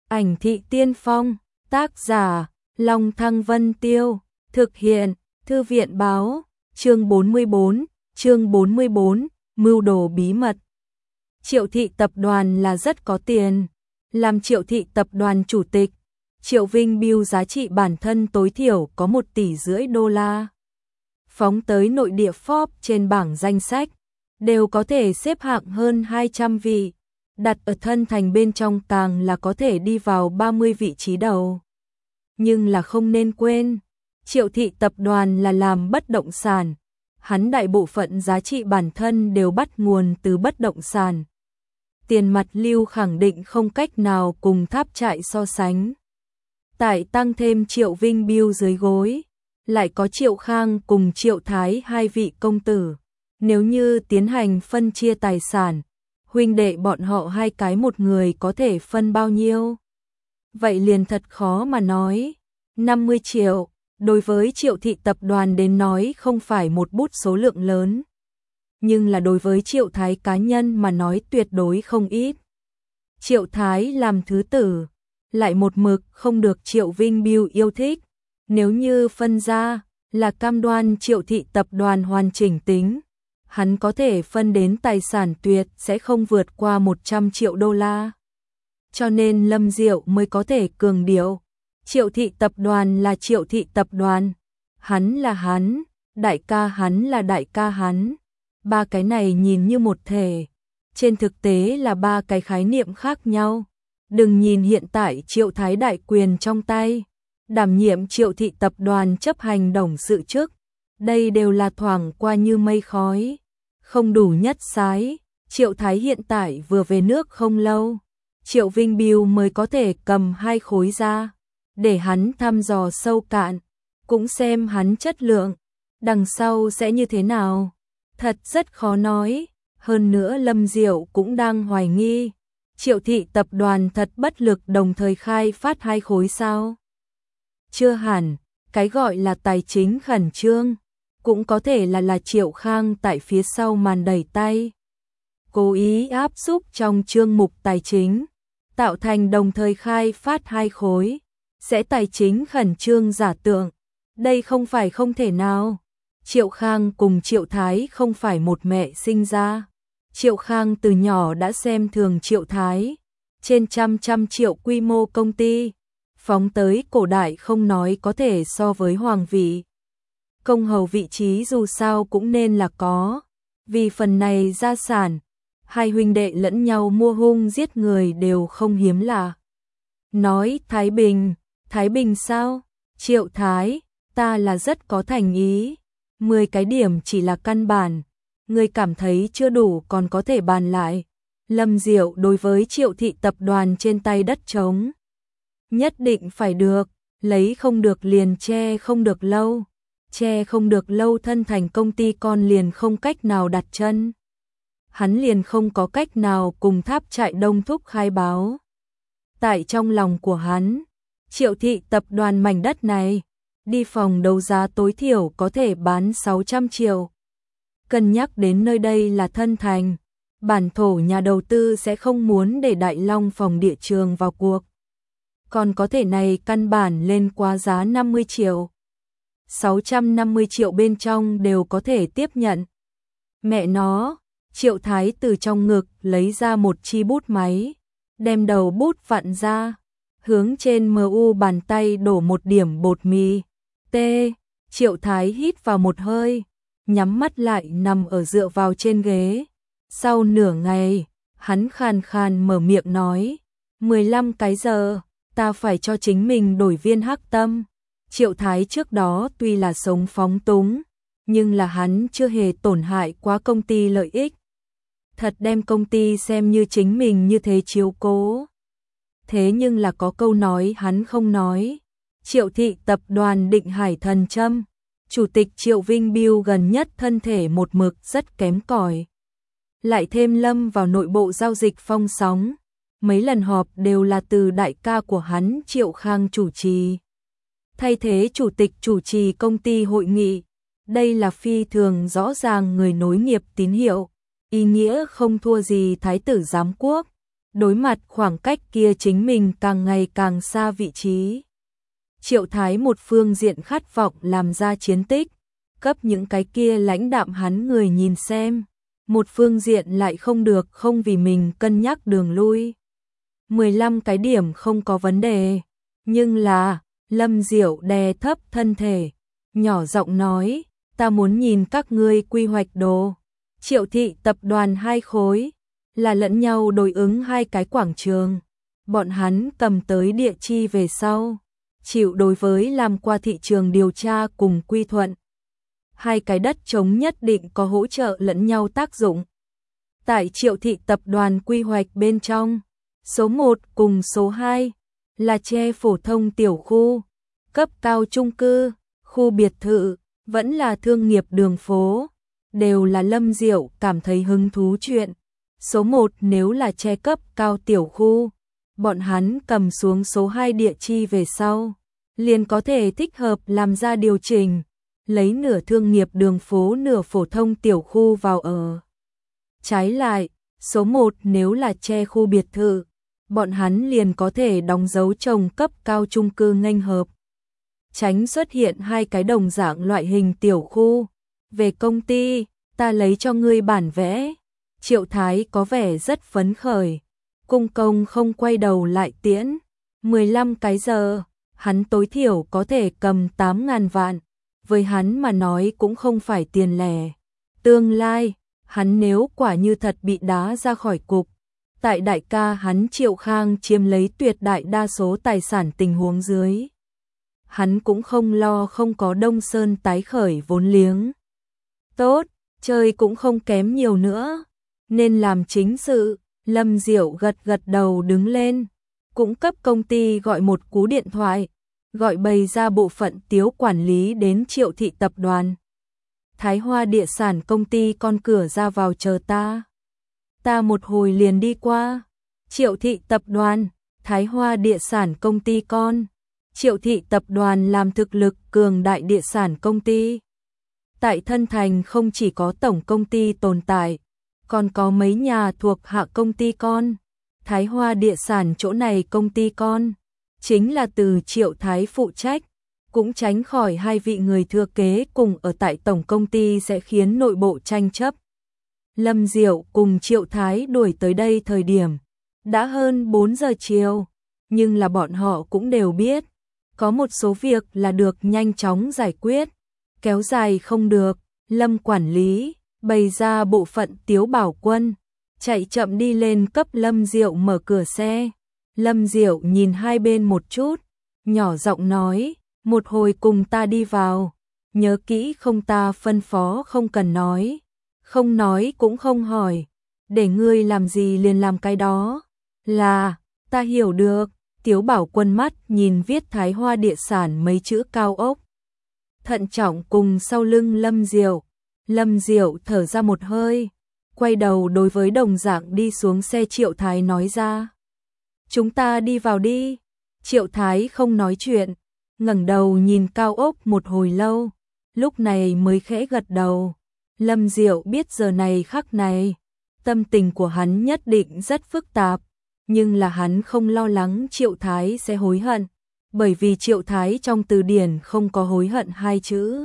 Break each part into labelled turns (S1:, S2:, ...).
S1: Ảnh thị tiên phong, tác giả, Long Thăng Vân Tiêu, thực hiện, Thư viện báo, chương 44, mưu đồ bí mật. Triệu thị tập đoàn là rất có tiền, làm Triệu thị tập đoàn chủ tịch, Triệu Vinh Biêu giá trị bản thân tối thiểu có 1,5 tỷ đô la. Phóng tới nội địa Forbes trên bảng danh sách, đều có thể xếp hạng hơn 200 vị, đặt ở thân thành bên trong càng là có thể đi vào 30 vị trí đầu. Nhưng là không nên quên, Triệu thị tập đoàn là làm bất động sản, hắn đại bộ phận giá trị bản thân đều bắt nguồn từ bất động sản. Tiền mặt lưu khẳng định không cách nào cùng Tháp Trại so sánh. Tại tăng thêm Triệu Vinh Biêu dưới gối, lại có Triệu Khang cùng Triệu Thái hai vị công tử. Nếu như tiến hành phân chia tài sản, huynh đệ bọn họ hai cái một người có thể phân bao nhiêu? Vậy liền thật khó mà nói. 50 triệu, đối với Triệu thị tập đoàn đến nói không phải một bút số lượng lớn. Nhưng là đối với Triệu Thái cá nhân mà nói tuyệt đối không ít. Triệu Thái làm thứ tử, lại một mực không được Triệu Vinh Biêu yêu thích. Nếu như phân ra, là cam đoan Triệu thị tập đoàn hoàn chỉnh tính. Hắn có thể phân đến tài sản tuyệt sẽ không vượt qua 100 triệu đô la. Cho nên Lâm Diệu mới có thể cường điệu. Triệu thị tập đoàn là Triệu thị tập đoàn. Hắn là hắn, đại ca hắn là đại ca hắn. Ba cái này nhìn như một thể. Trên thực tế là ba cái khái niệm khác nhau. Đừng nhìn hiện tại Triệu Thái đại quyền trong tay. Đảm nhiệm Triệu thị tập đoàn chấp hành董sự chức. Đây đều là thoảng qua như mây khói. Không đủ nhất sái. Triệu Thái hiện tại vừa về nước không lâu. Triệu Vinh Biêu mới có thể cầm 2 khối ra. Để hắn thăm dò sâu cạn. Cũng xem hắn chất lượng. Đằng sau sẽ như thế nào. Thật rất khó nói. Hơn nữa Lâm Diệu cũng đang hoài nghi. Triệu thị tập đoàn thật bất lực đồng thời khai phát 2 khối sao? Chưa hẳn. Cái gọi là tài chính khẩn trương. Cũng có thể là Triệu Khang tại phía sau màn đẩy tay. Cố ý áp xúc trong chương mục tài chính. Tạo thành đồng thời khai phát 2 khối. Sẽ tài chính khẩn trương giả tượng. Đây không phải không thể nào. Triệu Khang cùng Triệu Thái không phải một mẹ sinh ra. Triệu Khang từ nhỏ đã xem thường Triệu Thái. Trên trăm triệu quy mô công ty. Phóng tới cổ đại không nói có thể so với hoàng vị. Công hầu vị trí dù sao cũng nên là có. Vì phần này gia sản, hai huynh đệ lẫn nhau mua hung giết người đều không hiếm lạ. Nói Thái Bình sao? Triệu Thái, ta là rất có thành ý. 10 cái điểm chỉ là căn bản. Người cảm thấy chưa đủ còn có thể bàn lại. Lâm Diệu đối với Triệu thị tập đoàn trên tay đất trống. Nhất định phải được, lấy không được liền che không được lâu. Che không được lâu thân thành công ty con liền không cách nào đặt chân. Hắn liền không có cách nào cùng Tháp Trại Đông Thúc khai báo. Tại trong lòng của hắn, Triệu thị tập đoàn mảnh đất này, đi phòng đấu giá tối thiểu có thể bán 600 triệu. Cân nhắc đến nơi đây là thân thành, bản thổ nhà đầu tư sẽ không muốn để Đại Long phòng địa trường vào cuộc. Còn có thể này căn bản lên quá giá 50 triệu. 650 triệu bên trong đều có thể tiếp nhận. Mẹ nó, Triệu Thái từ trong ngực lấy ra một chi bút máy, đem đầu bút vặn ra, hướng trên mu bàn tay đổ một điểm bột mì. Triệu Thái hít vào một hơi, nhắm mắt lại nằm ở dựa vào trên ghế. Sau nửa ngày, hắn khàn khàn mở miệng nói, 15 cái giờ, ta phải cho chính mình đổi viên hắc tâm. Triệu Thái trước đó tuy là sống phóng túng, nhưng là hắn chưa hề tổn hại quá công ty lợi ích. Thật đem công ty xem như chính mình như thế chiếu cố. Thế nhưng là có câu nói hắn không nói. Triệu thị tập đoàn Định Hải Thần Trâm, chủ tịch Triệu Vinh Biêu gần nhất thân thể một mực rất kém cỏi. Lại thêm lâm vào nội bộ giao dịch phong sóng. Mấy lần họp đều là từ đại ca của hắn Triệu Khang chủ trì. Thay thế chủ tịch chủ trì công ty hội nghị. Đây là phi thường rõ ràng người nối nghiệp tín hiệu. Ý nghĩa không thua gì thái tử giám quốc. đối mặt khoảng cách kia chính mình càng ngày càng xa vị trí. Triệu Thái một phương diện khát vọng làm ra chiến tích, cấp những cái kia lãnh đạm hắn người nhìn xem, một phương diện lại không vì mình cân nhắc đường lui. 15 cái điểm không có vấn đề, nhưng là, Lâm Diệu đè thấp thân thể, nhỏ giọng nói, ta muốn nhìn các ngươi quy hoạch đồ. Triệu thị tập đoàn 2 khối, là lẫn nhau đối ứng 2 cái quảng trường. Bọn hắn cầm tới địa chi về sau, chịu đối với làm qua thị trường điều tra cùng quy thuận. 2 cái đất trống nhất định có hỗ trợ lẫn nhau tác dụng. Tại Triệu thị tập đoàn quy hoạch bên trong, số 1 cùng số 2 là che phổ thông tiểu khu, cấp cao chung cư, khu biệt thự, vẫn là thương nghiệp đường phố, đều là Lâm Diệu cảm thấy hứng thú chuyện. Số 1 nếu là che cấp cao tiểu khu, bọn hắn cầm xuống số 2 địa chi về sau, liền có thể thích hợp làm ra điều chỉnh, lấy nửa thương nghiệp đường phố nửa phổ thông tiểu khu vào ở. Trái lại, số 1 nếu là che khu biệt thự, bọn hắn liền có thể đóng dấu trồng cấp cao chung cư nghênh hợp. Tránh xuất hiện 2 cái đồng dạng loại hình tiểu khu. Về công ty, ta lấy cho ngươi bản vẽ. Triệu Thái có vẻ rất phấn khởi. Cung công không quay đầu lại tiễn. 15 cái giờ, hắn tối thiểu có thể cầm 8.000 vạn. Với hắn mà nói cũng không phải tiền lẻ. Tương lai, hắn nếu quả như thật bị đá ra khỏi cục, tại đại ca hắn Triệu Khang chiếm lấy tuyệt đại đa số tài sản tình huống dưới, hắn cũng không lo không có Đông Sơn tái khởi vốn liếng. Tốt, chơi cũng không kém nhiều nữa, nên làm chính sự. Lâm Diệu gật gật đầu đứng lên, cũng cấp công ty gọi một cú điện thoại, gọi bày ra bộ phận tiếu quản lý đến Triệu thị tập đoàn. Thái Hoa địa sản công ty con cửa ra vào chờ ta. Ta một hồi liền đi qua. Triệu thị tập đoàn, Thái Hoa địa sản công ty con. Triệu thị tập đoàn làm thực lực cường đại địa sản công ty. Tại Thân Thành không chỉ có tổng công ty tồn tại, còn có mấy nhà thuộc hạ công ty con. Thái Hoa địa sản chỗ này công ty con, chính là từ Triệu Thái phụ trách, cũng tránh khỏi 2 vị người thừa kế cùng ở tại tổng công ty sẽ khiến nội bộ tranh chấp. Lâm Diệu cùng Triệu Thái đuổi tới đây thời điểm đã hơn 4 giờ chiều, nhưng là bọn họ cũng đều biết, có một số việc là được nhanh chóng giải quyết, kéo dài không được. Lâm quản lý bày ra bộ phận Tiếu Bảo Quân, chạy chậm đi lên cấp Lâm Diệu mở cửa xe. Lâm Diệu nhìn hai bên một chút, nhỏ giọng nói, một hồi cùng ta đi vào, nhớ kỹ không, ta phân phó không cần nói, không nói cũng không hỏi, để ngươi làm gì liền làm cái đó. Là, ta hiểu được. Tiếu Bảo Quân mắt nhìn viết Thái Hoa địa sản mấy chữ cao ốc, thận trọng cùng sau lưng Lâm Diệu. Lâm Diệu thở ra một hơi, quay đầu đối với đồng dạng đi xuống xe Triệu Thái nói ra, chúng ta đi vào đi. Triệu Thái không nói chuyện, ngẩng đầu nhìn cao ốc một hồi lâu, lúc này mới khẽ gật đầu. Lâm Diệu biết giờ này khắc này, tâm tình của hắn nhất định rất phức tạp, nhưng là hắn không lo lắng Triệu Thái sẽ hối hận, bởi vì Triệu Thái trong từ điển không có hối hận hai chữ.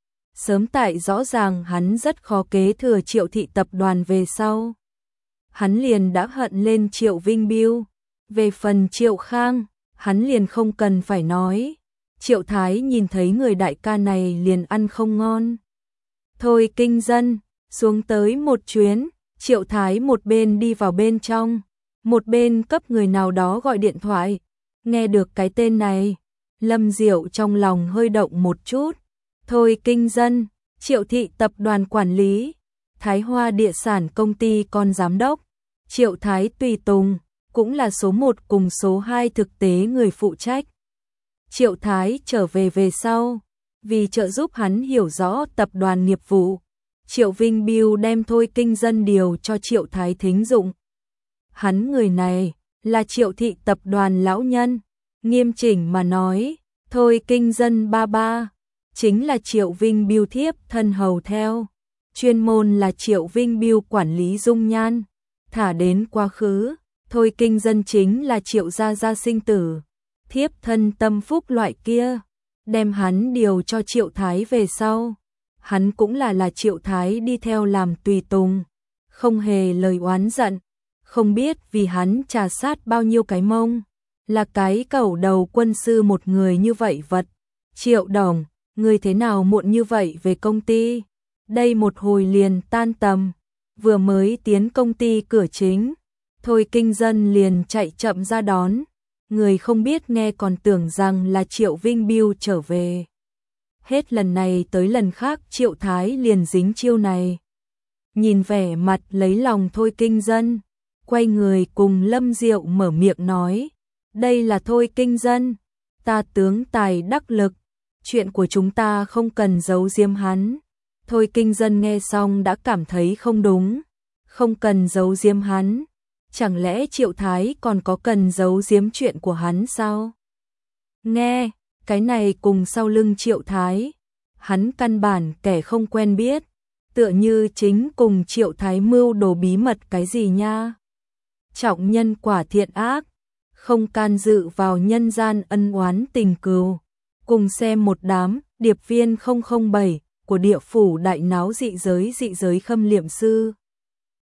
S1: Sớm tại rõ ràng hắn rất khó kế thừa Triệu thị tập đoàn về sau, hắn liền đã hận lên Triệu Vinh Biêu. Về phần Triệu Khang, hắn liền không cần phải nói. Triệu Thái nhìn thấy người đại ca này liền ăn không ngon. Thôi kinh dân, xuống tới một chuyến. Triệu Thái một bên đi vào bên trong, một bên cấp người nào đó gọi điện thoại. Nghe được cái tên này, Lâm Diệu trong lòng hơi động một chút. Thôi kinh dân, Triệu thị tập đoàn quản lý, Thái Hoa địa sản công ty con giám đốc, Triệu Thái tùy tùng, cũng là số 1 cùng số 2 thực tế người phụ trách. Triệu Thái trở về sau, vì trợ giúp hắn hiểu rõ tập đoàn nghiệp vụ, Triệu Vinh Biêu đem Thôi kinh dân điều cho Triệu Thái thính dụng. Hắn người này là Triệu thị tập đoàn lão nhân, nghiêm chỉnh mà nói, Thôi kinh dân ba ba chính là Triệu Vinh Biêu thiếp thân hầu theo, chuyên môn là Triệu Vinh Biêu quản lý dung nhan, thả đến quá khứ, Thôi Kinh Dân chính là Triệu gia gia sinh tử, thiếp thân tâm phúc loại kia, đem hắn điều cho Triệu Thái về sau. Hắn cũng là Triệu Thái đi theo làm tùy tùng, không hề lời oán giận, không biết vì hắn trà sát bao nhiêu cái mông, là cái cẩu đầu quân sư một người như vậy vật. Triệu Đồng, người thế nào muộn như vậy về công ty? Đây một hồi liền tan tầm, vừa mới tiến công ty cửa chính, Thôi Kinh Dân liền chạy chậm ra đón, người không biết nghe còn tưởng rằng là Triệu Vinh Biêu trở về. Hết lần này tới lần khác Triệu Thái liền dính chiêu này. Nhìn vẻ mặt lấy lòng Thôi Kinh Dân, quay người cùng Lâm Diệu mở miệng nói, đây là Thôi Kinh Dân, ta tướng tài đắc lực, chuyện của chúng ta không cần giấu giếm hắn. Thôi Kinh Dân nghe xong đã cảm thấy không đúng, không cần giấu giếm hắn, chẳng lẽ Triệu Thái còn có cần giấu giếm chuyện của hắn sao? Nghe, cái này cùng sau lưng Triệu Thái, hắn căn bản kẻ không quen biết, tựa như chính cùng Triệu Thái mưu đồ bí mật cái gì nha. Trọng nhân quả thiện ác, không can dự vào nhân gian ân oán tình cừu. Cùng xem một đám điệp viên 007 của địa phủ đại náo dị giới khâm liệm sư.